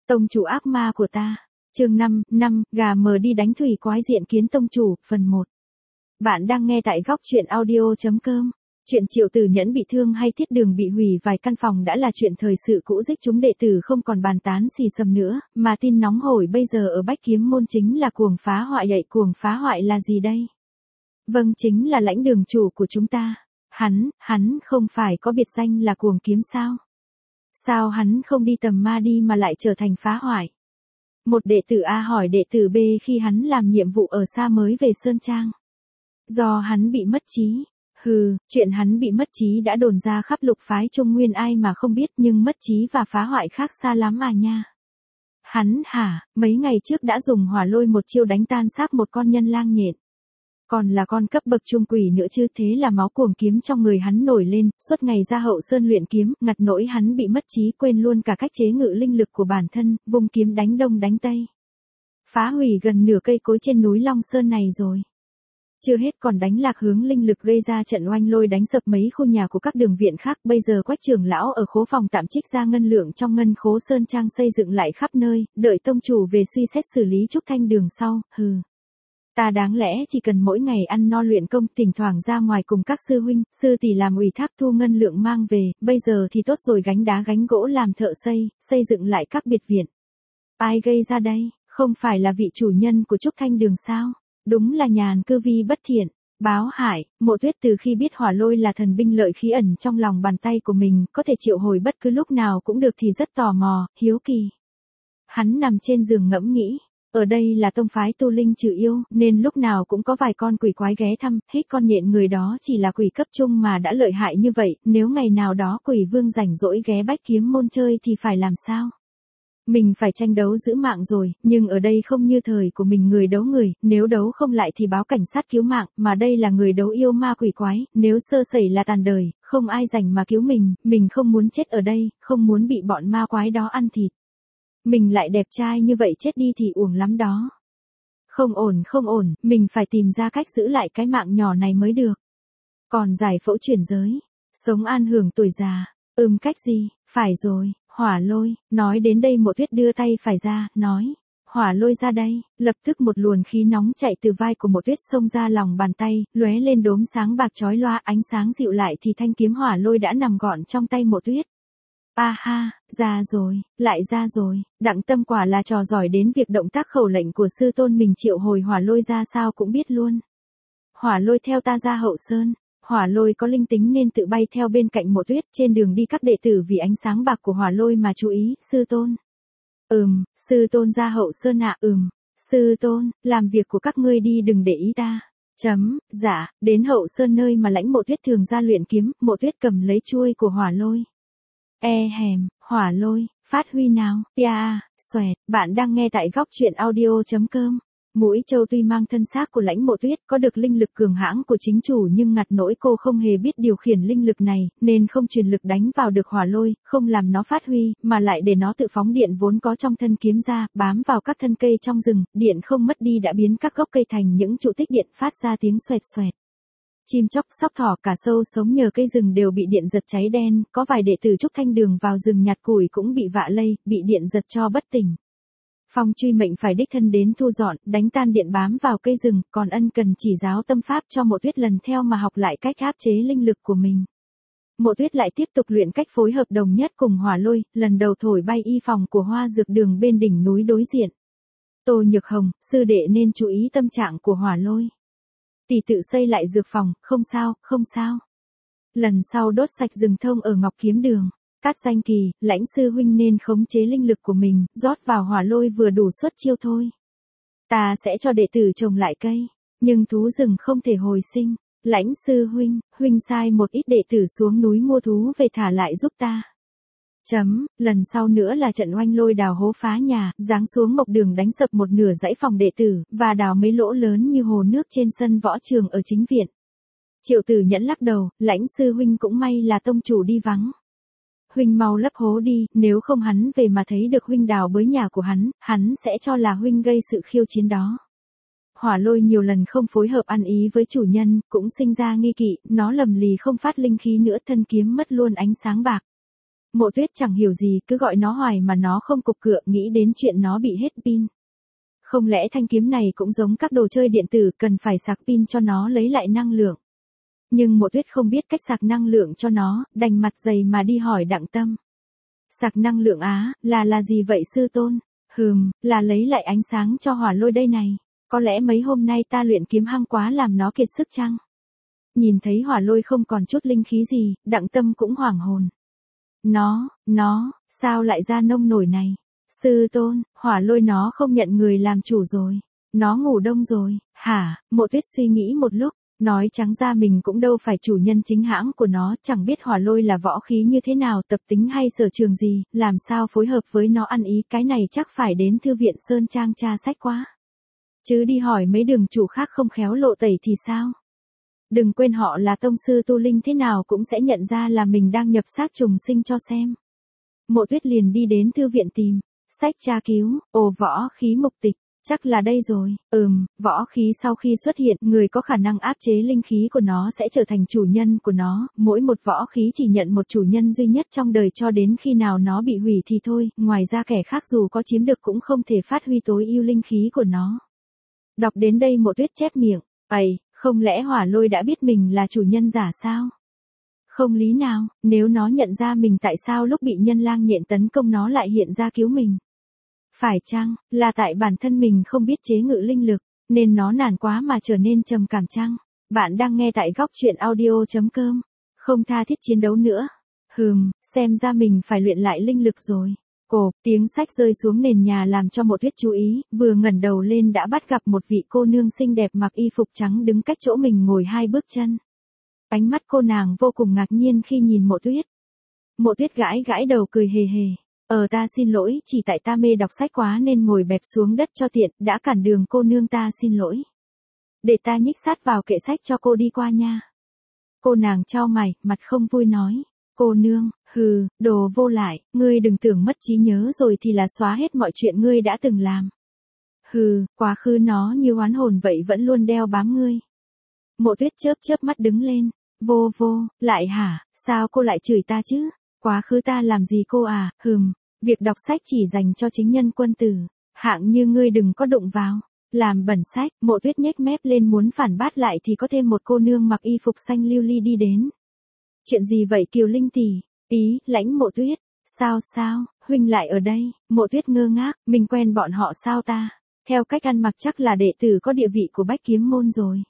Tông chủ ác ma của ta. Chương 5, gà mờ đi đánh thủy quái diện kiến tông chủ, phần 1. Bạn đang nghe tại góc truyện audio.com. Chuyện Triệu Tử Nhẫn bị thương hay Thiết Đường bị hủy vài căn phòng đã là chuyện thời sự cũ, dích chúng đệ tử không còn bàn tán xì xầm nữa, mà tin nóng hổi bây giờ ở Bách Kiếm môn chính là cuồng phá hoại. Vậy cuồng phá hoại là gì đây? Vâng, chính là Lãnh Đường chủ của chúng ta. Hắn không phải có biệt danh là cuồng kiếm sao? Sao hắn không đi tầm ma đi mà lại trở thành phá hoại? Một đệ tử A hỏi đệ tử B khi hắn làm nhiệm vụ ở xa mới về Sơn Trang. Do hắn bị mất trí. Chuyện hắn bị mất trí đã đồn ra khắp lục phái Trung Nguyên, ai mà không biết, nhưng mất trí và phá hoại khác xa lắm à nha. Hắn mấy ngày trước đã dùng hỏa lôi một chiêu đánh tan xác một con nhân lang nhện. Còn là con cấp bậc trung quỷ nữa chứ, thế là máu cuồng kiếm trong người hắn nổi lên, suốt ngày ra hậu sơn luyện kiếm, ngặt nỗi hắn bị mất trí, quên luôn cả cách chế ngự linh lực của bản thân, vung kiếm đánh đông đánh tây. Phá hủy gần nửa cây cối trên núi Long Sơn này rồi. Chưa hết còn đánh lạc hướng linh lực, gây ra trận oanh lôi đánh sập mấy khu nhà của các đường viện khác. Bây giờ Quách trưởng lão ở khố phòng tạm trích ra ngân lượng trong ngân khố Sơn Trang xây dựng lại khắp nơi, đợi tông chủ về suy xét xử lý Trúc Thanh Đường sau. Ta đáng lẽ chỉ cần mỗi ngày ăn no luyện công, thỉnh thoảng ra ngoài cùng các sư huynh, sư tỷ làm ủy thác thu ngân lượng mang về, bây giờ thì tốt rồi, gánh đá gánh gỗ làm thợ xây dựng lại các biệt viện. Ai gây ra đây? Không phải là vị chủ nhân của Trúc Thanh Đường sao? Đúng là Nhàn Cư Vi bất thiện. Báo hại, Mộ Tuyết từ khi biết hỏa lôi là thần binh lợi khí ẩn trong lòng bàn tay của mình, có thể triệu hồi bất cứ lúc nào cũng được thì rất tò mò, hiếu kỳ. Hắn nằm trên giường ngẫm nghĩ. Ở đây là tông phái tu linh trừ yêu, nên lúc nào cũng có vài con quỷ quái ghé thăm, hết con nhện người đó chỉ là quỷ cấp trung mà đã lợi hại như vậy, nếu ngày nào đó quỷ vương rảnh rỗi ghé Bách Kiếm môn chơi thì phải làm sao? Mình phải tranh đấu giữ mạng rồi, nhưng ở đây không như thời của mình, người đấu người, nếu đấu không lại thì báo cảnh sát cứu mạng, mà đây là người đấu yêu ma quỷ quái, nếu sơ sẩy là tàn đời, không ai rảnh mà cứu mình không muốn chết ở đây, không muốn bị bọn ma quái đó ăn thịt. Mình lại đẹp trai như vậy, chết đi thì uổng lắm đó. Không ổn, mình phải tìm ra cách giữ lại cái mạng nhỏ này mới được. Còn giải phẫu chuyển giới, sống an hưởng tuổi già, cách gì, phải rồi, hỏa lôi. Nói đến đây Mộ Tuyết đưa tay phải ra, nói, hỏa lôi ra đây. Lập tức một luồng khí nóng chạy từ vai của Mộ Tuyết xông ra lòng bàn tay, lóe lên đốm sáng bạc chói loa, ánh sáng dịu lại thì thanh kiếm hỏa lôi đã nằm gọn trong tay Mộ Tuyết. Ra rồi, lại ra rồi, Đặng Tâm quả là trò giỏi, đến việc động tác khẩu lệnh của sư tôn mình triệu hồi hỏa lôi ra sao cũng biết luôn. Hỏa lôi theo ta ra hậu sơn. Hỏa lôi có linh tính nên tự bay theo bên cạnh Mộ Tuyết, trên đường đi các đệ tử vì ánh sáng bạc của hỏa lôi mà chú ý, sư tôn. Sư tôn ra hậu sơn ạ. Sư tôn, làm việc của các ngươi đi, đừng để ý ta. Dạ, đến hậu sơn nơi mà Lãnh Mộ Tuyết thường ra luyện kiếm, Mộ Tuyết cầm lấy chuôi của hỏa lôi. Hỏa lôi, phát huy nào, xoẹt. Bạn đang nghe tại góc truyện audio.com. Mũi Châu tuy mang thân xác của Lãnh Mộ Tuyết, có được linh lực cường hãn của chính chủ, nhưng ngặt nỗi cô không hề biết điều khiển linh lực này, nên không truyền lực đánh vào được hỏa lôi, không làm nó phát huy, mà lại để nó tự phóng điện vốn có trong thân kiếm ra, bám vào các thân cây trong rừng, điện không mất đi đã biến các gốc cây thành những trụ tích điện phát ra tiếng xoẹt xoẹt. Chim chóc, sóc thỏ, cả sâu sống nhờ cây rừng đều bị điện giật cháy đen, có vài đệ tử Trúc Thanh Đường vào rừng nhặt củi cũng bị vạ lây, bị điện giật cho bất tỉnh. Phong truy mệnh phải đích thân đến thu dọn, đánh tan điện bám vào cây rừng, còn Ân cần chỉ giáo tâm pháp cho Mộ Tuyết lần theo mà học lại cách áp chế linh lực của mình. Mộ Tuyết lại tiếp tục luyện cách phối hợp đồng nhất cùng hỏa lôi, lần đầu thổi bay y phòng của Hoa Dược Đường bên đỉnh núi đối diện. Tô Nhược Hồng, sư đệ nên chú ý tâm trạng của hỏa lôi. Tỷ tự xây lại dược phòng, không sao. Lần sau đốt sạch rừng thông ở Ngọc Kiếm Đường. Cát Danh Kỳ, Lãnh sư huynh nên khống chế linh lực của mình, rót vào hỏa lôi vừa đủ xuất chiêu thôi. Ta sẽ cho đệ tử trồng lại cây, nhưng thú rừng không thể hồi sinh. Lãnh sư huynh sai một ít đệ tử xuống núi mua thú về thả lại giúp ta. Lần sau nữa là trận oanh lôi đào hố phá nhà, giáng xuống Mộc Đường đánh sập một nửa dãy phòng đệ tử, và đào mấy lỗ lớn như hồ nước trên sân võ trường ở chính viện. Triệu Tử Nhẫn lắc đầu, Lãnh sư huynh cũng may là tông chủ đi vắng. Huynh mau lấp hố đi, nếu không hắn về mà thấy được huynh đào bới nhà của hắn sẽ cho là huynh gây sự khiêu chiến đó. Hỏa lôi nhiều lần không phối hợp ăn ý với chủ nhân, cũng sinh ra nghi kỵ, nó lầm lì không phát linh khí nữa, thân kiếm mất luôn ánh sáng bạc. Mộ Tuyết chẳng hiểu gì, cứ gọi nó hoài mà nó không cục cựa, nghĩ đến chuyện nó bị hết pin. Không lẽ thanh kiếm này cũng giống các đồ chơi điện tử, cần phải sạc pin cho nó lấy lại năng lượng. Nhưng Mộ Tuyết không biết cách sạc năng lượng cho nó, đành mặt dày mà đi hỏi Đặng Tâm. Sạc năng lượng á, là gì vậy sư tôn? Là lấy lại ánh sáng cho hỏa lôi đây này. Có lẽ mấy hôm nay ta luyện kiếm hăng quá làm nó kiệt sức chăng? Nhìn thấy hỏa lôi không còn chút linh khí gì, Đặng Tâm cũng hoảng hồn. Nó, sao lại ra nông nổi này? Sư tôn, hỏa lôi nó không nhận người làm chủ rồi. Nó ngủ đông rồi, hả? Mộ Tuyết suy nghĩ một lúc, nói trắng ra mình cũng đâu phải chủ nhân chính hãng của nó, chẳng biết hỏa lôi là võ khí như thế nào, tập tính hay sở trường gì, làm sao phối hợp với nó ăn ý, cái này chắc phải đến thư viện Sơn Trang tra sách quá. Chứ đi hỏi mấy đường chủ khác không khéo lộ tẩy thì sao? Đừng quên họ là tông sư tu linh, thế nào cũng sẽ nhận ra là mình đang nhập xác trùng sinh cho xem. Mộ Tuyết liền đi đến thư viện tìm sách tra cứu, võ khí mục tịch, chắc là đây rồi. Võ khí sau khi xuất hiện, người có khả năng áp chế linh khí của nó sẽ trở thành chủ nhân của nó, mỗi một võ khí chỉ nhận một chủ nhân duy nhất trong đời cho đến khi nào nó bị hủy thì thôi, ngoài ra kẻ khác dù có chiếm được cũng không thể phát huy tối ưu linh khí của nó. Đọc đến đây Mộ Tuyết chép miệng, không lẽ hỏa lôi đã biết mình là chủ nhân giả sao? Không lý nào, nếu nó nhận ra mình tại sao lúc bị nhân lang nhện tấn công nó lại hiện ra cứu mình? Phải chăng, là tại bản thân mình không biết chế ngự linh lực, nên nó nản quá mà trở nên trầm cảm chăng? Bạn đang nghe tại góc truyện audio.com. Không tha thiết chiến đấu nữa. Xem ra mình phải luyện lại linh lực rồi. Tiếng sách rơi xuống nền nhà làm cho Mộ Tuyết chú ý, vừa ngẩng đầu lên đã bắt gặp một vị cô nương xinh đẹp mặc y phục trắng đứng cách chỗ mình ngồi 2 bước chân. Ánh mắt cô nàng vô cùng ngạc nhiên khi nhìn Mộ Tuyết. Mộ Tuyết gãi đầu cười hề hề. Ta xin lỗi, chỉ tại ta mê đọc sách quá nên ngồi bẹp xuống đất cho tiện, đã cản đường cô nương, ta xin lỗi. Để ta nhích sát vào kệ sách cho cô đi qua nha. Cô nàng chau mày, mặt không vui nói. Cô nương, đồ vô lại, ngươi đừng tưởng mất trí nhớ rồi thì là xóa hết mọi chuyện ngươi đã từng làm. Quá khứ nó như oán hồn vậy vẫn luôn đeo bám ngươi. Mộ Tuyết chớp mắt đứng lên. Vô, lại hả, sao cô lại chửi ta chứ? Quá khứ ta làm gì cô à? Việc đọc sách chỉ dành cho chính nhân quân tử, hạng như ngươi đừng có đụng vào. Làm bẩn sách. Mộ Tuyết nhếch mép lên muốn phản bác lại thì có thêm một cô nương mặc y phục xanh lưu ly đi đến. Chuyện gì vậy Kiều Linh tỷ? Lãnh Mộ Tuyết. Sao, huynh lại ở đây? Mộ Tuyết ngơ ngác, mình quen bọn họ sao ta? Theo cách ăn mặc chắc là đệ tử có địa vị của Bách Kiếm môn rồi.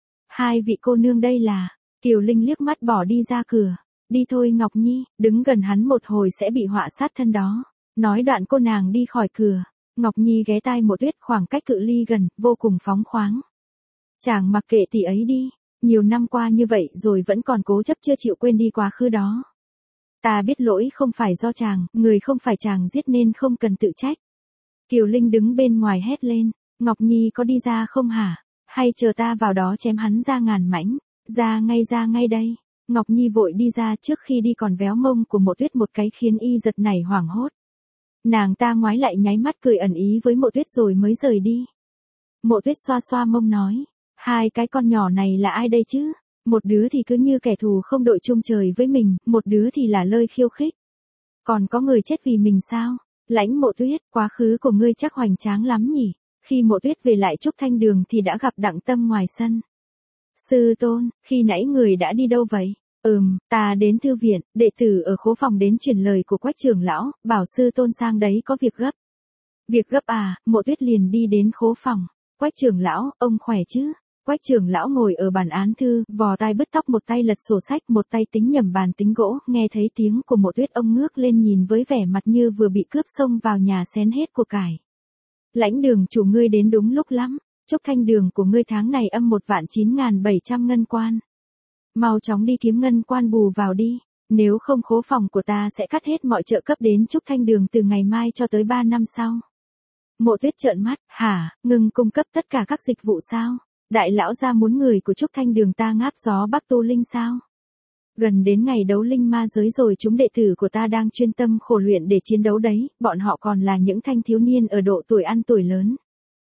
2 vị cô nương đây là. Kiều Linh liếc mắt bỏ đi ra cửa. Đi thôi Ngọc Nhi, đứng gần hắn một hồi sẽ bị họa sát thân đó. Nói đoạn cô nàng đi khỏi cửa. Ngọc Nhi ghé tai Mộ Tuyết, khoảng cách cự ly gần, vô cùng phóng khoáng. Chàng mặc kệ tỷ ấy đi. Nhiều năm qua như vậy rồi vẫn còn cố chấp chưa chịu quên đi quá khứ đó. Ta biết lỗi không phải do chàng, người không phải chàng giết nên không cần tự trách. Kiều Linh đứng bên ngoài hét lên. Ngọc Nhi có đi ra không hả? Hay chờ ta vào đó chém hắn ra ngàn mảnh? Ra ngay đây. Ngọc Nhi vội đi ra, trước khi đi còn véo mông của Mộ Tuyết một cái khiến y giật nảy hoảng hốt. Nàng ta ngoái lại nháy mắt cười ẩn ý với Mộ Tuyết rồi mới rời đi. Mộ Tuyết xoa mông nói. 2 cái con nhỏ này là ai đây chứ? Một đứa thì cứ như kẻ thù không đội chung trời với mình, một đứa thì là lơi khiêu khích. Còn có người chết vì mình sao? Lãnh Mộ Tuyết, quá khứ của ngươi chắc hoành tráng lắm nhỉ? Khi Mộ Tuyết về lại Trúc Thanh Đường thì đã gặp Đặng Tâm ngoài sân. Sư tôn, khi nãy người đã đi đâu vậy? Ta đến thư viện, đệ tử ở khố phòng đến truyền lời của Quách trưởng lão, bảo sư tôn sang đấy có việc gấp. Việc gấp à? Mộ Tuyết liền đi đến khố phòng. Quách trưởng lão, ông khỏe chứ? Quách trưởng lão ngồi ở bàn án thư, vò tai bứt tóc, một tay lật sổ sách, một tay tính nhầm bàn tính gỗ, nghe thấy tiếng của Mộ Tuyết ông ngước lên nhìn với vẻ mặt như vừa bị cướp xông vào nhà xén hết của cải. Lãnh đường chủ ngươi đến đúng lúc lắm, Trúc Thanh Đường của ngươi tháng này âm 1.9.700 ngân quan. Mau chóng đi kiếm ngân quan bù vào đi, nếu không khố phòng của ta sẽ cắt hết mọi trợ cấp đến Trúc Thanh Đường từ ngày mai cho tới 3 năm sau. Mộ Tuyết trợn mắt, hả, ngừng cung cấp tất cả các dịch vụ sao? Đại lão gia muốn người của Trúc Thanh Đường ta ngáp gió Bắc tu linh sao? Gần đến ngày đấu linh ma giới rồi, chúng đệ tử của ta đang chuyên tâm khổ luyện để chiến đấu đấy, bọn họ còn là những thanh thiếu niên ở độ tuổi ăn tuổi lớn.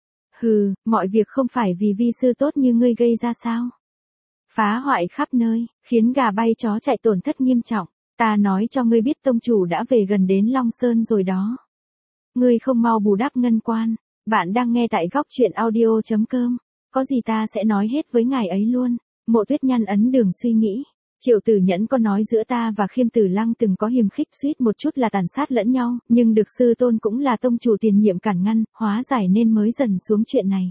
Mọi việc không phải vì vi sư tốt như ngươi gây ra sao? Phá hoại khắp nơi, khiến gà bay chó chạy, tổn thất nghiêm trọng. Ta nói cho ngươi biết tông chủ đã về gần đến Long Sơn rồi đó. Ngươi không mau bù đắp ngân quan. Bạn đang nghe tại góc truyện audio.com. Có gì ta sẽ nói hết với ngài ấy luôn. Mộ Tuyết nhăn ấn đường suy nghĩ. Triệu Tử Nhẫn có nói giữa ta và Khiêm Tử Lăng từng có hiềm khích suýt một chút là tàn sát lẫn nhau, nhưng được sư tôn cũng là tông chủ tiền nhiệm cản ngăn, hóa giải nên mới dần xuống chuyện này.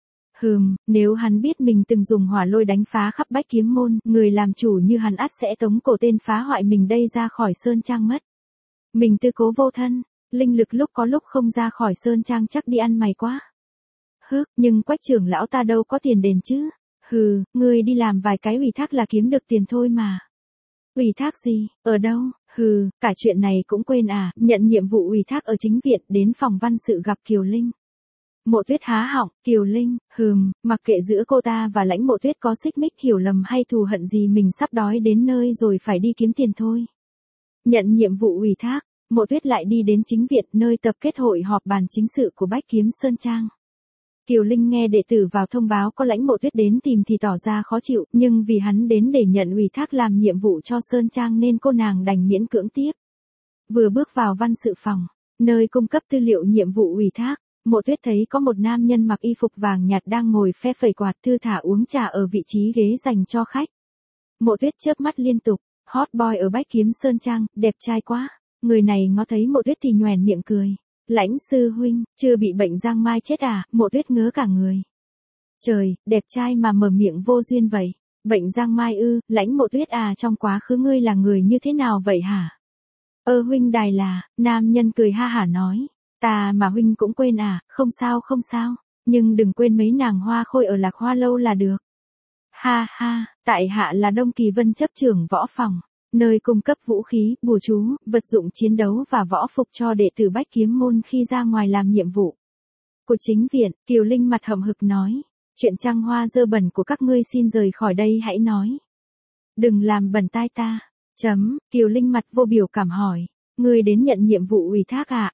Nếu hắn biết mình từng dùng hỏa lôi đánh phá khắp Bách Kiếm môn, người làm chủ như hắn ắt sẽ tống cổ tên phá hoại mình đây ra khỏi Sơn Trang mất. Mình tư cố vô thân, linh lực lúc có lúc không ra khỏi Sơn Trang chắc đi ăn mày quá. Nhưng Quách trưởng lão ta đâu có tiền đền chứ. Ngươi đi làm vài cái ủy thác là kiếm được tiền thôi mà. Ủy thác gì, ở đâu? Cả chuyện này cũng quên à, nhận nhiệm vụ ủy thác ở chính viện đến phòng văn sự gặp Kiều Linh. Mộ Tuyết há họng, Kiều Linh, mặc kệ giữa cô ta và Lãnh Mộ Tuyết có xích mích hiểu lầm hay thù hận gì mình sắp đói đến nơi rồi phải đi kiếm tiền thôi. Nhận nhiệm vụ ủy thác, Mộ Tuyết lại đi đến chính viện nơi tập kết hội họp bàn chính sự của Bách Kiếm Sơn Trang. Kiều Linh nghe đệ tử vào thông báo có Lãnh Mộ Tuyết đến tìm thì tỏ ra khó chịu, nhưng vì hắn đến để nhận ủy thác làm nhiệm vụ cho Sơn Trang nên cô nàng đành miễn cưỡng tiếp. Vừa bước vào văn sự phòng, nơi cung cấp tư liệu nhiệm vụ ủy thác, Mộ Tuyết thấy có một nam nhân mặc y phục vàng nhạt đang ngồi phe phẩy quạt thư thả uống trà ở vị trí ghế dành cho khách. Mộ Tuyết chớp mắt liên tục, hot boy ở Bách Kiếm Sơn Trang, đẹp trai quá. Người này ngó thấy Mộ Tuyết thì nhoẻn miệng cười. Lãnh sư huynh, chưa bị bệnh giang mai chết à? Mộ Tuyết ngớ cả người. Trời, đẹp trai mà mở miệng vô duyên vậy. Bệnh giang mai ư? Lãnh Mộ Tuyết à, trong quá khứ ngươi là người như thế nào vậy hả? Huynh đài là, nam nhân cười ha hả nói. Ta mà huynh cũng quên à, không sao không sao, nhưng đừng quên mấy nàng hoa khôi ở Lạc Hoa lâu là được. Ha ha, tại hạ là Đông Kỳ Vân chấp trưởng võ phòng, nơi cung cấp vũ khí, bùa chú, vật dụng chiến đấu và võ phục cho đệ tử Bách Kiếm môn khi ra ngoài làm nhiệm vụ. Của chính viện, Kiều Linh mặt hậm hực nói, chuyện trăng hoa dơ bẩn của các ngươi xin rời khỏi đây hãy nói. Đừng làm bẩn tai ta. Kiều Linh mặt vô biểu cảm hỏi, ngươi đến nhận nhiệm vụ ủy thác à?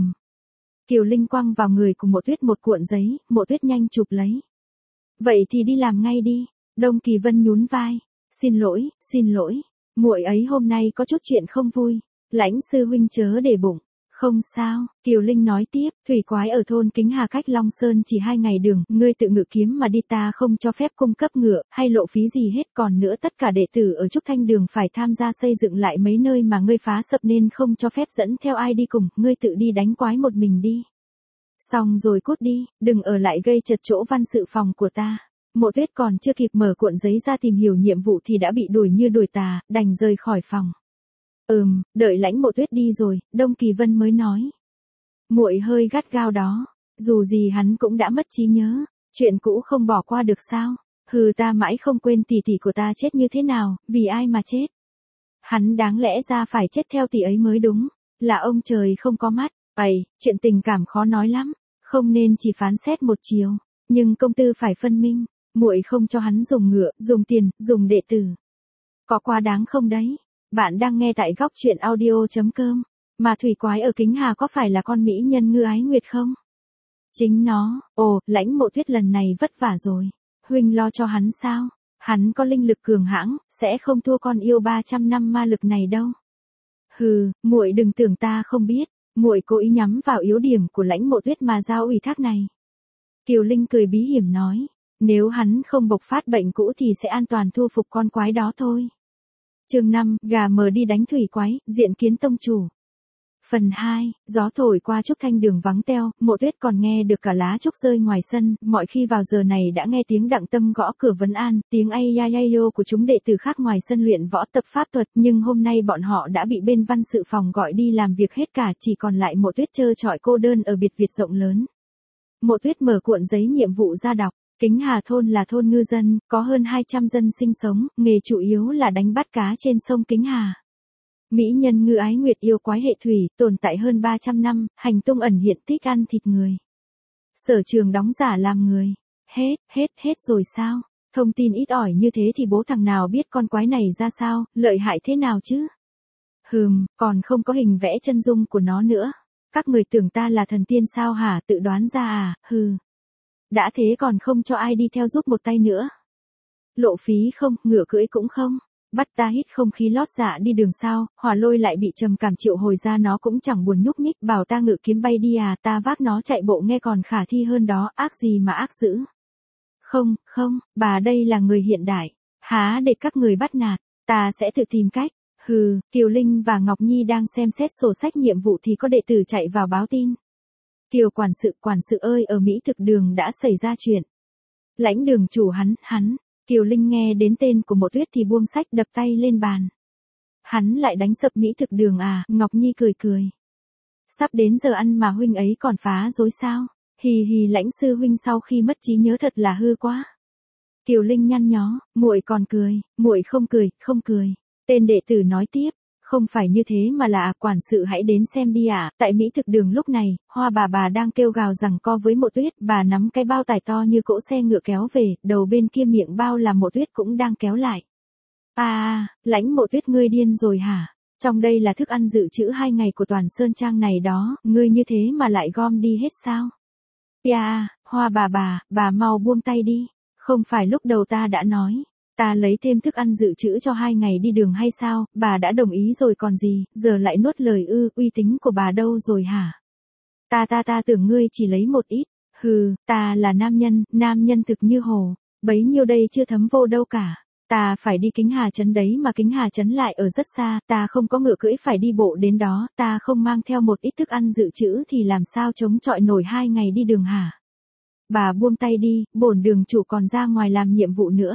Kiều Linh quăng vào người của Mộ Tuyết một cuộn giấy, Mộ Tuyết nhanh chụp lấy. Vậy thì đi làm ngay đi. Đông Kỳ Vân nhún vai. Xin lỗi, muội ấy hôm nay có chút chuyện không vui. Lãnh sư huynh chớ để bụng. Không sao, Kiều Linh nói tiếp, thủy quái ở thôn Kính Hà cách Long Sơn chỉ 2 ngày đường, ngươi tự ngự kiếm mà đi, ta không cho phép cung cấp ngựa, hay lộ phí gì hết, còn nữa tất cả đệ tử ở Trúc Thanh Đường phải tham gia xây dựng lại mấy nơi mà ngươi phá sập nên không cho phép dẫn theo ai đi cùng, ngươi tự đi đánh quái một mình đi. Xong rồi cút đi, đừng ở lại gây chật chỗ văn sự phòng của ta. Mộ Tuyết còn chưa kịp mở cuộn giấy ra tìm hiểu nhiệm vụ thì đã bị đuổi như đuổi tà, đành rời khỏi phòng. Đợi Lãnh Mộ Tuyết đi rồi, Đông Kỳ Vân mới nói. Muội hơi gắt gao đó, dù gì hắn cũng đã mất trí nhớ, chuyện cũ không bỏ qua được sao? Ta mãi không quên tỷ tỷ của ta chết như thế nào, vì ai mà chết? Hắn đáng lẽ ra phải chết theo tỷ ấy mới đúng, là ông trời không có mắt. Chuyện tình cảm khó nói lắm, không nên chỉ phán xét một chiều, nhưng công tư phải phân minh, muội không cho hắn dùng ngựa, dùng tiền, dùng đệ tử. Có quá đáng không đấy? Bạn đang nghe tại góc truyện audio.com, mà thủy quái ở Kính Hà có phải là con mỹ nhân Ngư Ái Nguyệt không? Chính nó. Lãnh Mộ Tuyết lần này vất vả rồi. Huynh lo cho hắn sao? Hắn có linh lực cường hãng, sẽ không thua con yêu 300 năm ma lực này đâu. Muội đừng tưởng ta không biết, muội cố ý nhắm vào yếu điểm của Lãnh Mộ Tuyết mà giao ủy thác này. Kiều Linh cười bí hiểm nói, nếu hắn không bộc phát bệnh cũ thì sẽ an toàn thu phục con quái đó thôi. Chương 5, gà mờ đi đánh thủy quái, diện kiến tông chủ. Phần 2, gió thổi qua Trúc Thanh Đường vắng teo, Mộ Tuyết còn nghe được cả lá trúc rơi ngoài sân, mọi khi vào giờ này đã nghe tiếng Đặng Tâm gõ cửa vấn an, tiếng ai ya ya yo của chúng đệ tử khác ngoài sân luyện võ tập pháp thuật, nhưng hôm nay bọn họ đã bị bên văn sự phòng gọi đi làm việc hết cả, chỉ còn lại Mộ Tuyết trơ trọi cô đơn ở biệt viện rộng lớn. Mộ Tuyết mở cuộn giấy nhiệm vụ ra đọc. Kính Hà thôn là thôn ngư dân, có hơn 200 dân sinh sống, nghề chủ yếu là đánh bắt cá trên sông Kính Hà. Mỹ nhân Ngư Ái Nguyệt yêu quái hệ thủy, tồn tại hơn 300 năm, hành tung ẩn hiện thích ăn thịt người. Sở trường đóng giả làm người. Hết rồi sao? Thông tin ít ỏi như thế thì bố thằng nào biết con quái này ra sao, lợi hại thế nào chứ? Còn không có hình vẽ chân dung của nó nữa. Các người tưởng ta là thần tiên sao hả, tự đoán ra à? Đã thế còn không cho ai đi theo giúp một tay nữa. Lộ phí không, ngựa cưỡi cũng không. Bắt ta hít không khí lót dạ đi đường sao, Hỏa Lôi lại bị trầm cảm triệu hồi ra, nó cũng chẳng buồn nhúc nhích, bảo ta ngự kiếm bay đi à, ta vác nó chạy bộ nghe còn khả thi hơn đó, ác gì mà ác dữ. Không, không, bà đây là người hiện đại, há để các người bắt nạt, ta sẽ tự tìm cách. Hừ, Kiều Linh và Ngọc Nhi đang xem xét sổ sách nhiệm vụ thì có đệ tử chạy vào báo tin. Kiều quản sự ơi, ở Mỹ Thực Đường đã xảy ra chuyện. Lãnh đường chủ hắn. Kiều Linh nghe đến tên của Mộ Tuyết thì buông sách đập tay lên bàn. Hắn lại đánh sập Mỹ Thực Đường à, Ngọc Nhi cười. Sắp đến giờ ăn mà huynh ấy còn phá rối sao? Hì hì, Lãnh sư huynh sau khi mất trí nhớ thật là hư quá. Kiều Linh nhăn nhó, muội còn cười, muội không cười. Tên đệ tử nói tiếp, không phải như thế mà là quản sự hãy đến xem đi ạ. Tại Mỹ Thực Đường lúc này, Hoa bà đang kêu gào rằng co với Mộ Tuyết, bà nắm cái bao tải to như cỗ xe ngựa kéo về, đầu bên kia miệng bao là Mộ Tuyết cũng đang kéo lại. Lãnh Mộ Tuyết, ngươi điên rồi hả? Trong đây là thức ăn dự trữ 2 ngày của toàn Sơn Trang này đó, ngươi như thế mà lại gom đi hết sao? Hoa bà mau buông tay đi, không phải lúc đầu ta đã nói. Ta lấy thêm thức ăn dự trữ cho 2 ngày đi đường hay sao, bà đã đồng ý rồi còn gì, giờ lại nuốt lời ư, uy tín của bà đâu rồi hả? Ta tưởng ngươi chỉ lấy một ít, hừ, ta là nam nhân thực như hồ, bấy nhiêu đây chưa thấm vô đâu cả. Ta phải đi Kính Hà Trấn đấy mà Kính Hà Trấn lại ở rất xa, ta không có ngựa cưỡi phải đi bộ đến đó, ta không mang theo một ít thức ăn dự trữ thì làm sao chống chọi nổi 2 ngày đi đường hả? Bà buông tay đi, bổn đường chủ còn ra ngoài làm nhiệm vụ nữa.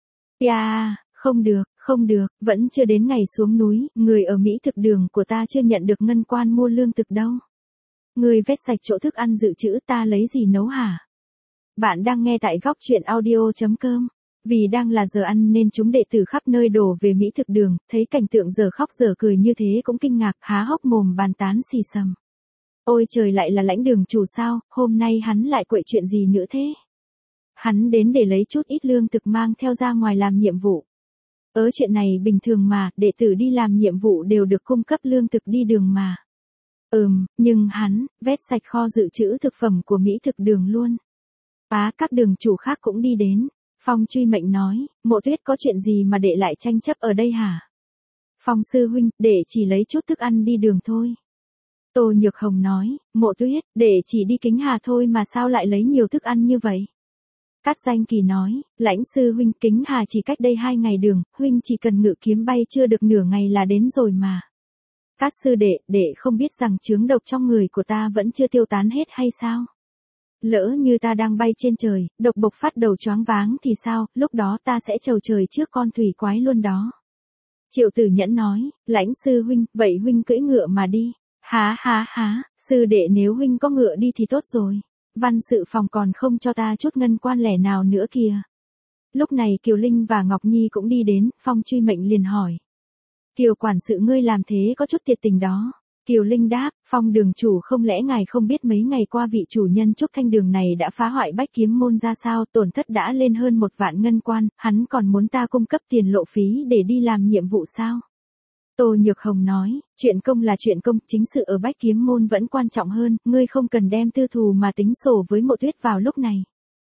Không được, vẫn chưa đến ngày xuống núi, người ở Mỹ Thực Đường của ta chưa nhận được ngân quan mua lương thực đâu. Người vét sạch chỗ thức ăn dự trữ, ta lấy gì nấu hả? Bạn đang nghe tại góc truyện audio.com. Vì đang là giờ ăn nên chúng đệ tử khắp nơi đổ về Mỹ Thực Đường, thấy cảnh tượng giờ khóc giờ cười như thế cũng kinh ngạc, há hốc mồm bàn tán xì xầm. Ôi trời, lại là Lãnh đường chủ sao, hôm nay hắn lại quậy chuyện gì nữa thế? Hắn đến để lấy chút ít lương thực mang theo ra ngoài làm nhiệm vụ. Chuyện này bình thường mà, đệ tử đi làm nhiệm vụ đều được cung cấp lương thực đi đường mà. Nhưng hắn, vét sạch kho dự trữ thực phẩm của Mỹ Thực Đường luôn. Các đường chủ khác cũng đi đến. Phong truy mệnh nói, Mộ Tuyết có chuyện gì mà đệ lại tranh chấp ở đây hả? Phong sư huynh, đệ chỉ lấy chút thức ăn đi đường thôi. Tô Nhược Hồng nói, Mộ Tuyết, đệ chỉ đi Kính Hà thôi mà sao lại lấy nhiều thức ăn như vậy? Cát Danh Kỳ nói, Lãnh sư huynh, Kính Hà chỉ cách đây 2 ngày đường, huynh chỉ cần ngự kiếm bay chưa được nửa ngày là đến rồi mà. Cát sư đệ không biết rằng chướng độc trong người của ta vẫn chưa tiêu tán hết hay sao? Lỡ như ta đang bay trên trời, độc bộc phát đầu choáng váng thì sao, lúc đó ta sẽ trầu trời trước con thủy quái luôn đó. Triệu Tử Nhẫn nói, Lãnh sư huynh, vậy huynh cưỡi ngựa mà đi. Há, sư đệ nếu huynh có ngựa đi thì tốt rồi. Văn sự phòng còn không cho ta chút ngân quan lẻ nào nữa kìa. Lúc này Kiều Linh và Ngọc Nhi cũng đi đến, Phong truy mệnh liền hỏi. Kiều quản sự, ngươi làm thế có chút thiệt tình đó. Kiều Linh đáp, Phong đường chủ, không lẽ ngài không biết mấy ngày qua vị chủ nhân Trúc Thanh Đường này đã phá hoại Bách Kiếm Môn ra sao, tổn thất đã lên hơn 1 vạn ngân quan, hắn còn muốn ta cung cấp tiền lộ phí để đi làm nhiệm vụ sao? Tô Nhược Hồng nói, chuyện công là chuyện công, chính sự ở Bách Kiếm Môn vẫn quan trọng hơn, ngươi không cần đem tư thù mà tính sổ với Mộ Tuyết vào lúc này.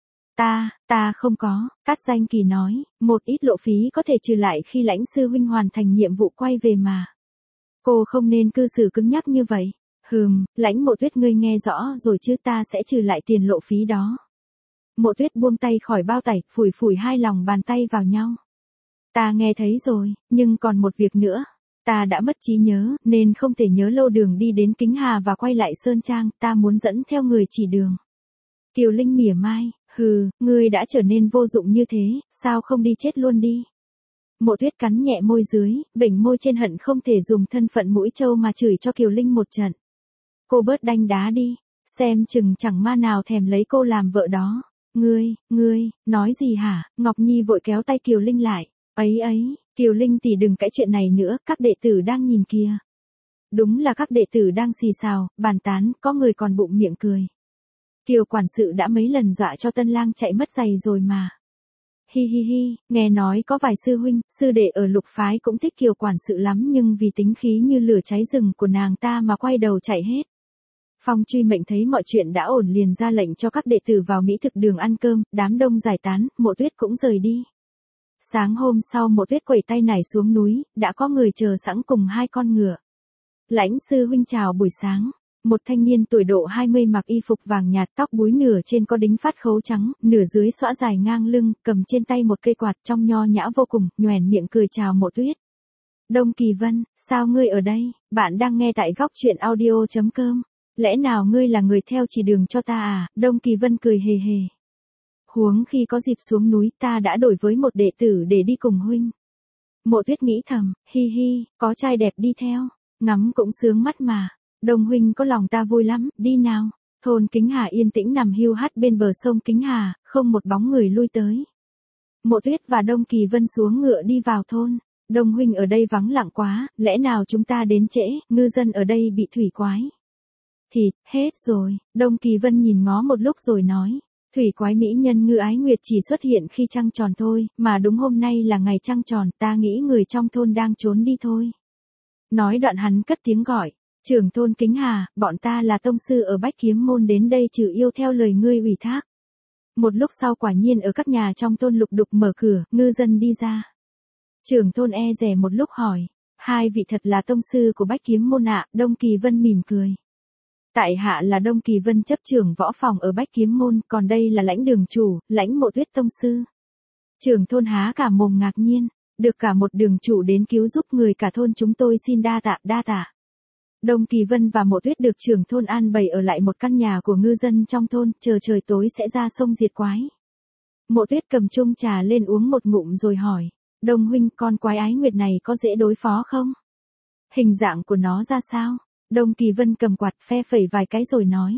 Ta không có, Cát Danh Kỳ nói, một ít lộ phí có thể trừ lại khi Lãnh sư huynh hoàn thành nhiệm vụ quay về mà. Cô không nên cư xử cứng nhắc như vậy. Lãnh Mộ Tuyết, ngươi nghe rõ rồi chứ, ta sẽ trừ lại tiền lộ phí đó. Mộ Tuyết buông tay khỏi bao tải, phủi 2 lòng bàn tay vào nhau. Ta nghe thấy rồi, nhưng còn một việc nữa. Ta đã mất trí nhớ, nên không thể nhớ lâu đường đi đến Kính Hà và quay lại Sơn Trang, ta muốn dẫn theo người chỉ đường. Kiều Linh mỉa mai, ngươi đã trở nên vô dụng như thế, sao không đi chết luôn đi. Mộ Tuyết cắn nhẹ môi dưới, vểnh môi trên hận không thể dùng thân phận mũi trâu mà chửi cho Kiều Linh một trận. Cô bớt đanh đá đi, xem chừng chẳng ma nào thèm lấy cô làm vợ đó. Ngươi, nói gì hả? Ngọc Nhi vội kéo tay Kiều Linh lại. Ấy, Kiều Linh tỷ đừng cãi chuyện này nữa, các đệ tử đang nhìn kìa. Đúng là các đệ tử đang xì xào, bàn tán, có người còn bụng miệng cười. Kiều quản sự đã mấy lần dọa cho tân lang chạy mất giày rồi mà. Hi, nghe nói có vài sư huynh, sư đệ ở Lục phái cũng thích Kiều quản sự lắm, nhưng vì tính khí như lửa cháy rừng của nàng ta mà quay đầu chạy hết. Phong truy mệnh thấy mọi chuyện đã ổn liền ra lệnh cho các đệ tử vào Mỹ Thực Đường ăn cơm, đám đông giải tán, Mộ Tuyết cũng rời đi. Sáng hôm sau Mộ Tuyết quẩy tay nải xuống núi, đã có người chờ sẵn cùng 2 con ngựa. Lãnh sư huynh chào buổi sáng. Một thanh niên tuổi độ 20 mặc y phục vàng nhạt, tóc búi nửa trên có đính phát khấu trắng, nửa dưới xõa dài ngang lưng, cầm trên tay một cây quạt trong nho nhã vô cùng, nhoẻn miệng cười chào Mộ Tuyết. Đông Kỳ Vân, sao ngươi ở đây? Bạn đang nghe tại góc truyện audio.com. Lẽ nào ngươi là người theo chỉ đường cho ta à? Đông Kỳ Vân cười hề hề. Huống khi có dịp xuống núi ta đã đổi với một đệ tử để đi cùng huynh. Mộ Tuyết nghĩ thầm, hi hi, có trai đẹp đi theo, ngắm cũng sướng mắt mà. Đông huynh có lòng ta vui lắm, đi nào. Thôn Kính Hà yên tĩnh nằm hiu hắt bên bờ sông Kính Hà, không một bóng người lui tới. Mộ Tuyết và Đông Kỳ Vân xuống ngựa đi vào thôn. Đông huynh ở đây vắng lặng quá, lẽ nào chúng ta đến trễ, ngư dân ở đây bị thủy quái. Thịt, hết rồi. Đông Kỳ Vân nhìn ngó một lúc rồi nói. Thủy quái mỹ nhân Ngư Ái Nguyệt chỉ xuất hiện khi trăng tròn thôi, mà đúng hôm nay là ngày trăng tròn, ta nghĩ người trong thôn đang trốn đi thôi. Nói đoạn hắn cất tiếng gọi. Trưởng thôn Kính Hà, bọn ta là tông sư ở Bách Kiếm Môn đến đây trừ yêu theo lời ngươi ủy thác. Một lúc sau quả nhiên ở các nhà trong thôn lục đục mở cửa, ngư dân đi ra. Trưởng thôn e dè một lúc hỏi, 2 vị thật là tông sư của Bách Kiếm Môn ạ? Đông Kỳ Vân mỉm cười. Tại hạ là Đông Kỳ Vân chấp trưởng võ phòng ở Bách Kiếm Môn, còn đây là Lãnh đường chủ, Lãnh Mộ Tuyết tông sư. Trưởng thôn há cả mồm ngạc nhiên, được cả một đường chủ đến cứu giúp người cả thôn chúng tôi xin đa tạ. Đông Kỳ Vân và Mộ Tuyết được trưởng thôn an bày ở lại một căn nhà của ngư dân trong thôn, chờ trời tối sẽ ra sông diệt quái. Mộ Tuyết cầm chung trà lên uống một ngụm rồi hỏi, Đông huynh, con quái Ái Nguyệt này có dễ đối phó không? Hình dạng của nó ra sao? Đông Kỳ Vân cầm quạt phe phẩy vài cái rồi nói.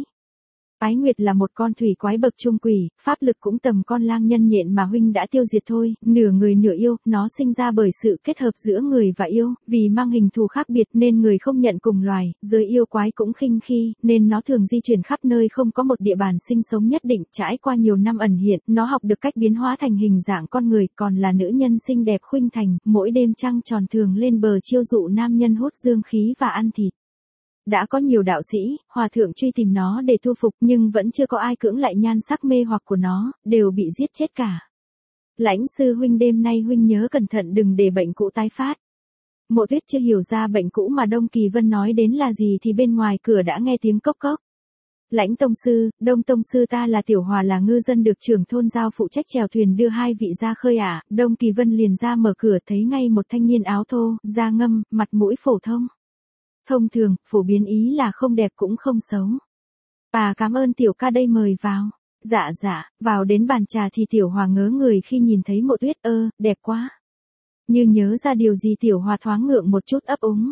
Ái Nguyệt là một con thủy quái bậc trung quỷ, pháp lực cũng tầm con lang nhân nhện mà huynh đã tiêu diệt thôi, nửa người nửa yêu, nó sinh ra bởi sự kết hợp giữa người và yêu, vì mang hình thù khác biệt nên người không nhận cùng loài, giới yêu quái cũng khinh khi, nên nó thường di chuyển khắp nơi không có một địa bàn sinh sống nhất định, trải qua nhiều năm ẩn hiện, nó học được cách biến hóa thành hình dạng con người, còn là nữ nhân xinh đẹp khuynh thành, mỗi đêm trăng tròn thường lên bờ chiêu dụ nam nhân hút dương khí và ăn thịt. Đã có nhiều đạo sĩ, hòa thượng truy tìm nó để thu phục nhưng vẫn chưa có ai cưỡng lại nhan sắc mê hoặc của nó, đều bị giết chết cả. Lãnh sư huynh, đêm nay huynh nhớ cẩn thận đừng để bệnh cũ tái phát. Mộ Tuyết chưa hiểu ra bệnh cũ mà Đông Kỳ Vân nói đến là gì thì bên ngoài cửa đã nghe tiếng cốc cốc. Lãnh tông sư, Đông tông sư, ta là Tiểu Hòa, là ngư dân được trưởng thôn giao phụ trách chèo thuyền đưa 2 vị ra khơi ạ. Đông Kỳ Vân liền ra mở cửa thấy ngay một thanh niên áo thô, da ngâm, mặt mũi phổ thông. Thông thường, phổ biến ý là không đẹp cũng không xấu. Cảm ơn tiểu ca, đây mời vào. Dạ, vào đến bàn trà thì Tiểu Hòa ngớ người khi nhìn thấy Mộ Tuyết. Đẹp quá. Như nhớ ra điều gì Tiểu Hòa thoáng ngượng một chút ấp úng.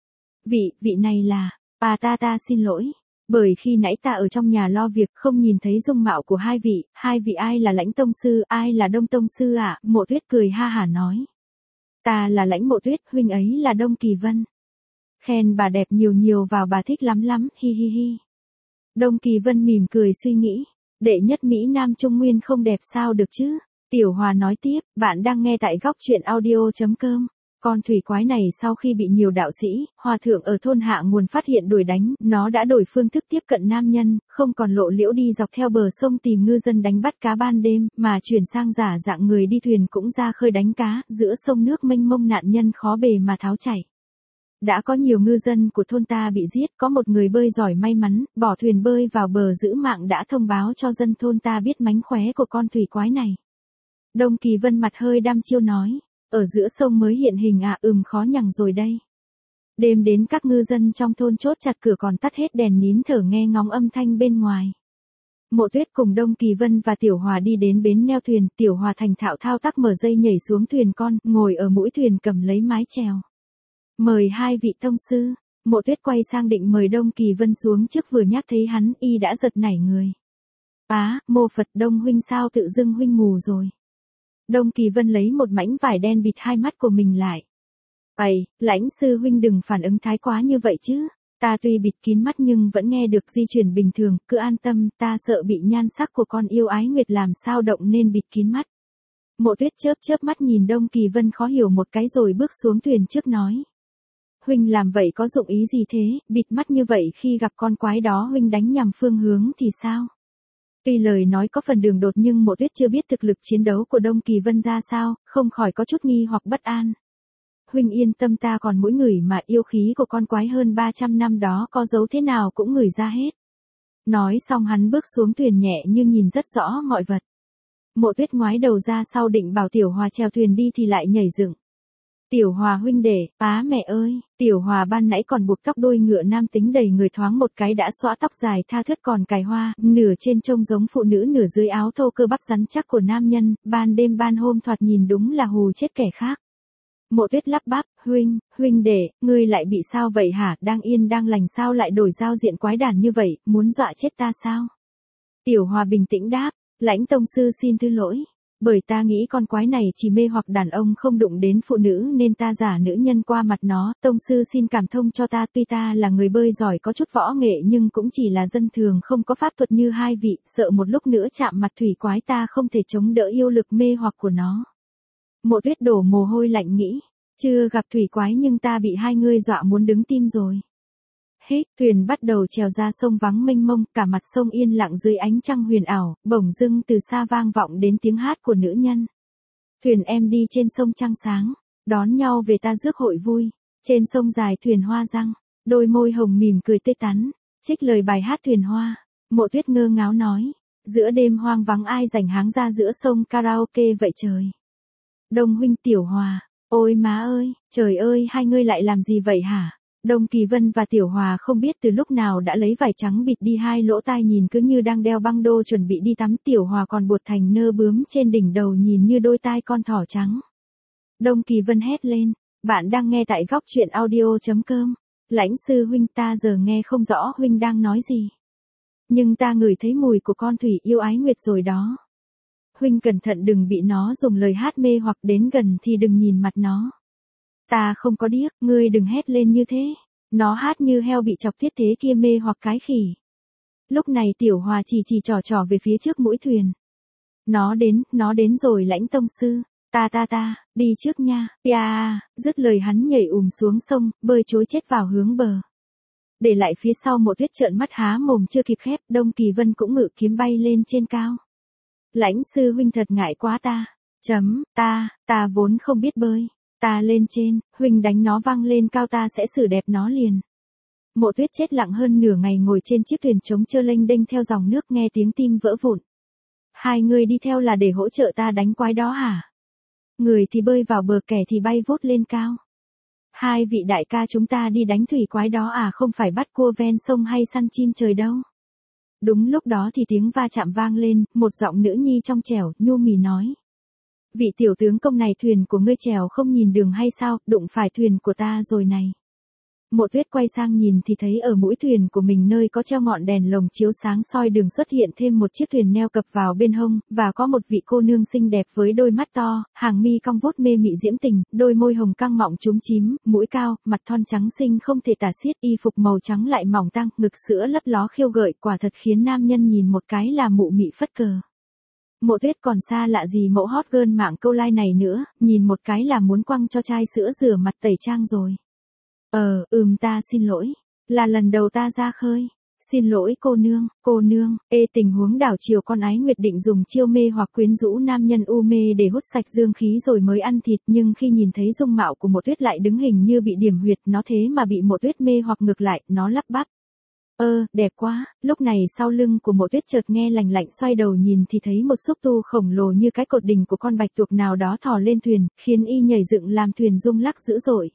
Vị này là, ta xin lỗi. Bởi khi nãy ta ở trong nhà lo việc không nhìn thấy dung mạo của 2 vị ai là Lãnh tông sư, ai là Đông tông sư ạ? Mộ Tuyết cười ha hả nói. Ta là Lãnh Mộ Tuyết, huynh ấy là Đông Kỳ Vân. Khen bà đẹp nhiều vào, bà thích lắm, hi hi hi. Đông Kỳ Vân mỉm cười suy nghĩ, đệ nhất Mỹ Nam Trung Nguyên không đẹp sao được chứ. Tiểu Hòa nói tiếp, bạn đang nghe tại góc truyện audio.com. Con thủy quái này sau khi bị nhiều đạo sĩ, hòa thượng ở thôn Hạ Nguồn phát hiện đuổi đánh, nó đã đổi phương thức tiếp cận nam nhân, không còn lộ liễu đi dọc theo bờ sông tìm ngư dân đánh bắt cá ban đêm, mà chuyển sang giả dạng người đi thuyền cũng ra khơi đánh cá, giữa sông nước mênh mông nạn nhân khó bề mà tháo chảy. Đã có nhiều ngư dân của thôn ta bị giết, có một người bơi giỏi may mắn, bỏ thuyền bơi vào bờ giữ mạng đã thông báo cho dân thôn ta biết mánh khóe của con thủy quái này. Đông Kỳ Vân mặt hơi đăm chiêu nói, ở giữa sông mới hiện hình à? Khó nhằn rồi đây. Đêm đến các ngư dân trong thôn chốt chặt cửa còn tắt hết đèn nín thở nghe ngóng âm thanh bên ngoài. Mộ Tuyết cùng Đông Kỳ Vân và Tiểu Hòa đi đến bến neo thuyền, Tiểu Hòa thành thạo thao tác mở dây nhảy xuống thuyền con, ngồi ở mũi thuyền cầm lấy mái chèo. Mời 2 vị tông sư. Mộ Tuyết quay sang định mời Đông Kỳ Vân xuống trước, vừa nhắc thấy hắn y đã giật nảy người. Mô Phật, Đông huynh sao tự dưng huynh mù rồi? Đông Kỳ Vân lấy một mảnh vải đen bịt 2 mắt của mình lại. Lãnh sư huynh đừng phản ứng thái quá như vậy chứ. Ta tuy bịt kín mắt nhưng vẫn nghe được di chuyển bình thường, cứ an tâm, ta sợ bị nhan sắc của con yêu Ái Nguyệt làm sao động nên bịt kín mắt. Mộ Tuyết chớp mắt nhìn Đông Kỳ Vân khó hiểu một cái rồi bước xuống thuyền trước nói. Huynh làm vậy có dụng ý gì thế, bịt mắt như vậy khi gặp con quái đó huynh đánh nhầm phương hướng thì sao? Tuy lời nói có phần đường đột nhưng Mộ Tuyết chưa biết thực lực chiến đấu của Đông Kỳ Vân ra sao, không khỏi có chút nghi hoặc bất an. Huynh yên tâm, ta còn mỗi người mà yêu khí của con quái hơn 300 năm đó có giấu thế nào cũng ngửi ra hết. Nói xong hắn bước xuống thuyền nhẹ nhưng nhìn rất rõ mọi vật. Mộ Tuyết ngoái đầu ra sau định bảo Tiểu Hòa chèo thuyền đi thì lại nhảy dựng. Tiểu Hòa huynh đệ, á mẹ ơi, Tiểu Hòa ban nãy còn buộc tóc đuôi ngựa nam tính đầy người thoáng một cái đã xõa tóc dài tha thướt còn cài hoa, nửa trên trông giống phụ nữ nửa dưới áo thô cơ bắp rắn chắc của nam nhân, ban đêm ban hôm thoạt nhìn đúng là hù chết kẻ khác. Mộ Tuyết lắp bắp, huynh đệ, ngươi lại bị sao vậy hả, đang yên đang lành sao lại đổi giao diện quái đản như vậy, muốn dọa chết ta sao? Tiểu Hòa bình tĩnh đáp, Lãnh tông sư xin thứ lỗi. Bởi ta nghĩ con quái này chỉ mê hoặc đàn ông không đụng đến phụ nữ nên ta giả nữ nhân qua mặt nó, tông sư xin cảm thông cho ta, tuy ta là người bơi giỏi có chút võ nghệ nhưng cũng chỉ là dân thường không có pháp thuật như hai vị, sợ một lúc nữa chạm mặt thủy quái ta không thể chống đỡ yêu lực mê hoặc của nó. Mộ Tuyết đổ mồ hôi lạnh nghĩ, chưa gặp thủy quái nhưng ta bị hai ngươi dọa muốn đứng tim rồi. Hết, thuyền bắt đầu trèo ra sông vắng mênh mông, cả mặt sông yên lặng dưới ánh trăng huyền ảo, bỗng dưng từ xa vang vọng đến tiếng hát của nữ nhân. Thuyền em đi trên sông trăng sáng, đón nhau về ta rước hội vui, trên sông dài thuyền hoa răng, đôi môi hồng mỉm cười tươi tắn, trích lời bài hát thuyền hoa. Mộ Tuyết ngơ ngáo nói, giữa đêm hoang vắng ai rảnh háng ra giữa sông karaoke vậy trời. Đông huynh Tiểu Hòa, ôi má ơi, trời ơi hai ngươi lại làm gì vậy hả? Đông Kỳ Vân và Tiểu Hòa không biết từ lúc nào đã lấy vải trắng bịt đi hai lỗ tai nhìn cứ như đang đeo băng đô chuẩn bị đi tắm, Tiểu Hòa còn buộc thành nơ bướm trên đỉnh đầu nhìn như đôi tai con thỏ trắng. Đông Kỳ Vân hét lên, bạn đang nghe tại góc truyện audio.com. Lãnh sư huynh, ta giờ nghe không rõ huynh đang nói gì. Nhưng ta ngửi thấy mùi của con thủy yêu ái nguyệt rồi đó. Huynh cẩn thận đừng bị nó dùng lời hát mê hoặc, đến gần thì đừng nhìn mặt nó. Ta không có điếc, ngươi đừng hét lên như thế. Nó hát như heo bị chọc tiết thế kia mê hoặc cái khỉ. Lúc này Tiểu Hòa chỉ trỏ về phía trước mũi thuyền. Nó đến rồi Lãnh tông sư. Ta, đi trước nha. Dứt lời hắn nhảy xuống sông, bơi trối chết vào hướng bờ. Để lại phía sau Mộ Tuyết trợn mắt há mồm chưa kịp khép, Đông Kỳ Vân cũng ngự kiếm bay lên trên cao. Lãnh sư huynh thật ngại quá ta. Ta vốn không biết bơi. Ta lên trên, huynh đánh nó văng lên cao ta sẽ xử đẹp nó liền. Mộ Tuyết chết lặng hơn nửa ngày ngồi trên chiếc thuyền trống trơ lênh đênh theo dòng nước nghe tiếng tim vỡ vụn. Hai người đi theo là để hỗ trợ ta đánh quái đó hả? Người thì bơi vào bờ, kẻ thì bay vút lên cao. Hai vị đại ca chúng ta đi đánh thủy quái đó à, không phải bắt cua ven sông hay săn chim trời đâu. Đúng lúc đó thì tiếng va chạm vang lên, một giọng nữ nhi trong trẻo, nhu mì nói. Vị tiểu tướng công này, thuyền của ngươi chèo không nhìn đường hay sao, đụng phải thuyền của ta rồi này. Mộ Tuyết quay sang nhìn thì thấy ở mũi thuyền của mình nơi có treo ngọn đèn lồng chiếu sáng soi đường xuất hiện thêm một chiếc thuyền neo cập vào bên hông, và có một vị cô nương xinh đẹp với đôi mắt to, hàng mi cong vút mê mị diễm tình, đôi môi hồng căng mọng chúm chím, mũi cao, mặt thon trắng xinh không thể tả xiết, y phục màu trắng lại mỏng tang, ngực sữa lấp ló khiêu gợi, quả thật khiến nam nhân nhìn một cái là mụ mị phất cờ. Mộ Tuyết còn xa lạ gì mẫu hot girl mạng câu like này nữa, nhìn một cái là muốn quăng cho chai sữa rửa mặt tẩy trang rồi. Ta xin lỗi, là lần đầu ta ra khơi. Xin lỗi cô nương, tình huống đảo chiều con ái nguyệt định dùng chiêu mê hoặc quyến rũ nam nhân u mê để hút sạch dương khí rồi mới ăn thịt, nhưng khi nhìn thấy dung mạo của Mộ Tuyết lại đứng hình như bị điểm huyệt, nó thế mà bị Mộ Tuyết mê hoặc ngược lại, nó lắp bắp. Đẹp quá. Lúc này sau lưng của Mộ Tuyết chợt nghe lành lạnh, xoay đầu nhìn thì thấy một xúc tu khổng lồ như cái cột đỉnh của con bạch tuộc nào đó thò lên thuyền, khiến y nhảy dựng làm thuyền rung lắc dữ dội.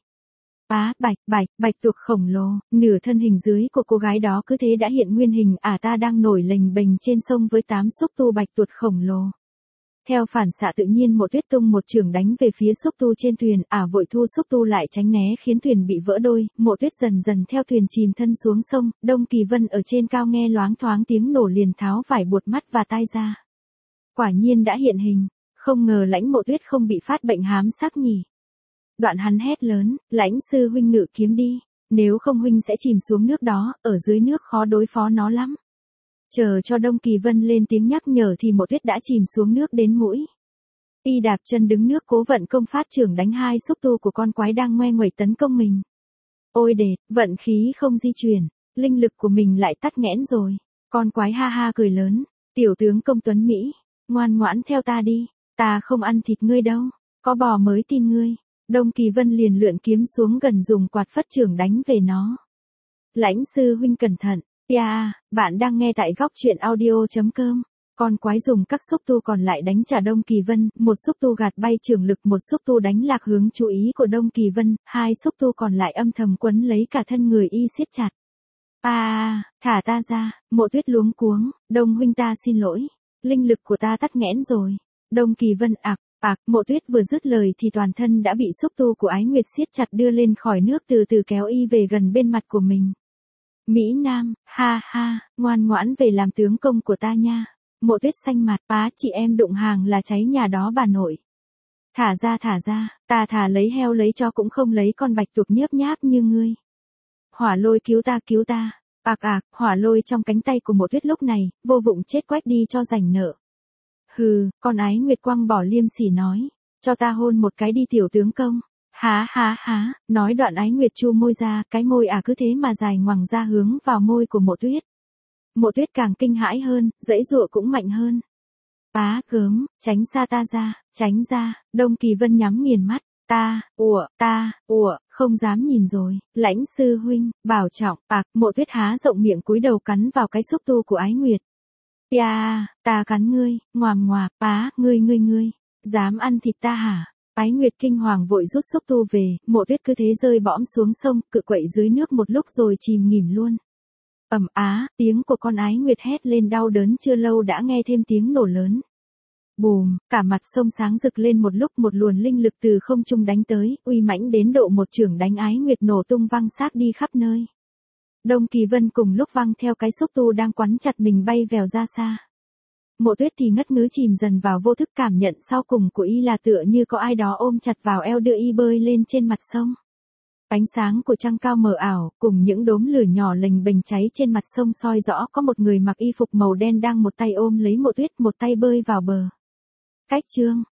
Bạch tuộc khổng lồ, nửa thân hình dưới của cô gái đó cứ thế đã hiện nguyên hình, ta đang nổi lềnh bềnh trên sông với 8 xúc tu bạch tuộc khổng lồ. Theo phản xạ tự nhiên Mộ Tuyết tung một chưởng đánh về phía xúc tu trên thuyền, vội thu xúc tu lại tránh né khiến thuyền bị vỡ đôi, Mộ Tuyết dần dần theo thuyền chìm thân xuống sông, Đông Kỳ Vân ở trên cao nghe loáng thoáng tiếng nổ liền tháo vải buột mắt và tai ra. Quả nhiên đã hiện hình, không ngờ Lãnh Mộ Tuyết không bị phát bệnh hám sắc nhỉ. Đoạn hắn hét lớn, Lãnh sư huynh ngự kiếm đi, nếu không huynh sẽ chìm xuống nước đó, ở dưới nước khó đối phó nó lắm. Chờ cho Đông Kỳ Vân lên tiếng nhắc nhở thì Mộ Tuyết đã chìm xuống nước đến mũi. Y đạp chân đứng nước cố vận công phát chưởng đánh hai xúc tu của con quái đang ngoe nguẩy tấn công mình. Ôi đệt, vận khí không di chuyển, linh lực của mình lại tắc nghẽn rồi. Con quái ha ha cười lớn, Tiểu tướng công tuấn Mỹ, ngoan ngoãn theo ta đi, ta không ăn thịt ngươi đâu, có bò mới tin ngươi. Đông Kỳ Vân liền lượn kiếm xuống gần dùng quạt phất trưởng đánh về nó. Lãnh sư huynh cẩn thận, bạn đang nghe tại góc truyện audio.com. Con quái dùng các xúc tu còn lại đánh trả Đông Kỳ Vân, một xúc tu gạt bay trường lực, một xúc tu đánh lạc hướng chú ý của Đông Kỳ Vân, hai xúc tu còn lại âm thầm quấn lấy cả thân người y siết chặt. Thả ta ra, Mộ Tuyết luống cuống, Đông huynh ta xin lỗi, linh lực của ta tắc nghẽn rồi. Đông Kỳ Vân Mộ Tuyết vừa dứt lời thì toàn thân đã bị xúc tu của Ái Nguyệt siết chặt đưa lên khỏi nước, từ từ kéo y về gần bên mặt của mình. Mỹ Nam, ngoan ngoãn về làm tướng công của ta nha. Mộ Tuyết xanh mặt, chị em đụng hàng là cháy nhà đó bà nội. Thả ra, ta thả lấy heo lấy cho cũng không lấy con bạch tuộc nhớp nháp như ngươi. Hỏa Lôi cứu ta. Hỏa Lôi trong cánh tay của Mộ Tuyết lúc này, vô vụng chết quách đi cho rảnh nợ. Hừ, con Ái Nguyệt quăng bỏ liêm sỉ nói, cho ta hôn một cái đi tiểu tướng công. Nói đoạn Ái Nguyệt chu môi ra, cái môi cứ thế mà dài ngoằng ra hướng vào môi của Mộ Tuyết. Mộ Tuyết càng kinh hãi hơn, giãy giụa cũng mạnh hơn. Gớm, tránh xa ta ra, tránh ra. Đông Kỳ Vân nhắm nghiền mắt, không dám nhìn rồi. Lãnh sư huynh, bảo trọng. Mộ Tuyết há rộng miệng cúi đầu cắn vào cái xúc tu của Ái Nguyệt. Ta cắn ngươi, ngoạp, ngươi, dám ăn thịt ta hả? Ái Nguyệt kinh hoàng vội rút xúc tu về, Mộ Tuyết cứ thế rơi bõm xuống sông, cự quậy dưới nước một lúc rồi chìm nghỉm luôn. Tiếng của con Ái Nguyệt hét lên đau đớn chưa lâu đã nghe thêm tiếng nổ lớn. Bùm, cả mặt sông sáng rực lên một lúc, một luồng linh lực từ không trung đánh tới, uy mãnh đến độ một chưởng đánh Ái Nguyệt nổ tung văng xác đi khắp nơi. Đông Kỳ Vân cùng lúc văng theo cái xúc tu đang quắn chặt mình bay vèo ra xa. Mộ Tuyết thì ngất ngứ chìm dần vào vô thức, cảm nhận sau cùng của y là tựa như có ai đó ôm chặt vào eo đưa y bơi lên trên mặt sông. Ánh sáng của trăng cao mờ ảo, cùng những đốm lửa nhỏ lềnh bềnh cháy trên mặt sông soi rõ có một người mặc y phục màu đen đang một tay ôm lấy Mộ Tuyết, một tay bơi vào bờ. Cách chương